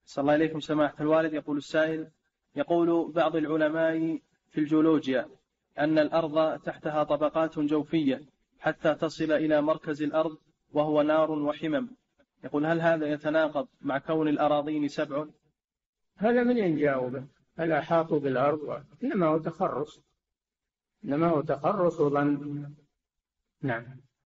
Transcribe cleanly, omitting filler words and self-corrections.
صلى الله عليكم سماحة الوالد. يقول السائل: يقول بعض العلماء في الجيولوجيا أن الأرض تحتها طبقات جوفية حتى تصل إلى مركز الأرض وهو نار وحمم. يقول: هل هذا يتناقض مع كون الأراضين 7؟ هذا من يجاوبه؟ هل أحاطوا بالأرض؟ إنما هو تخرص، إنما هو تخرص وظن. نعم.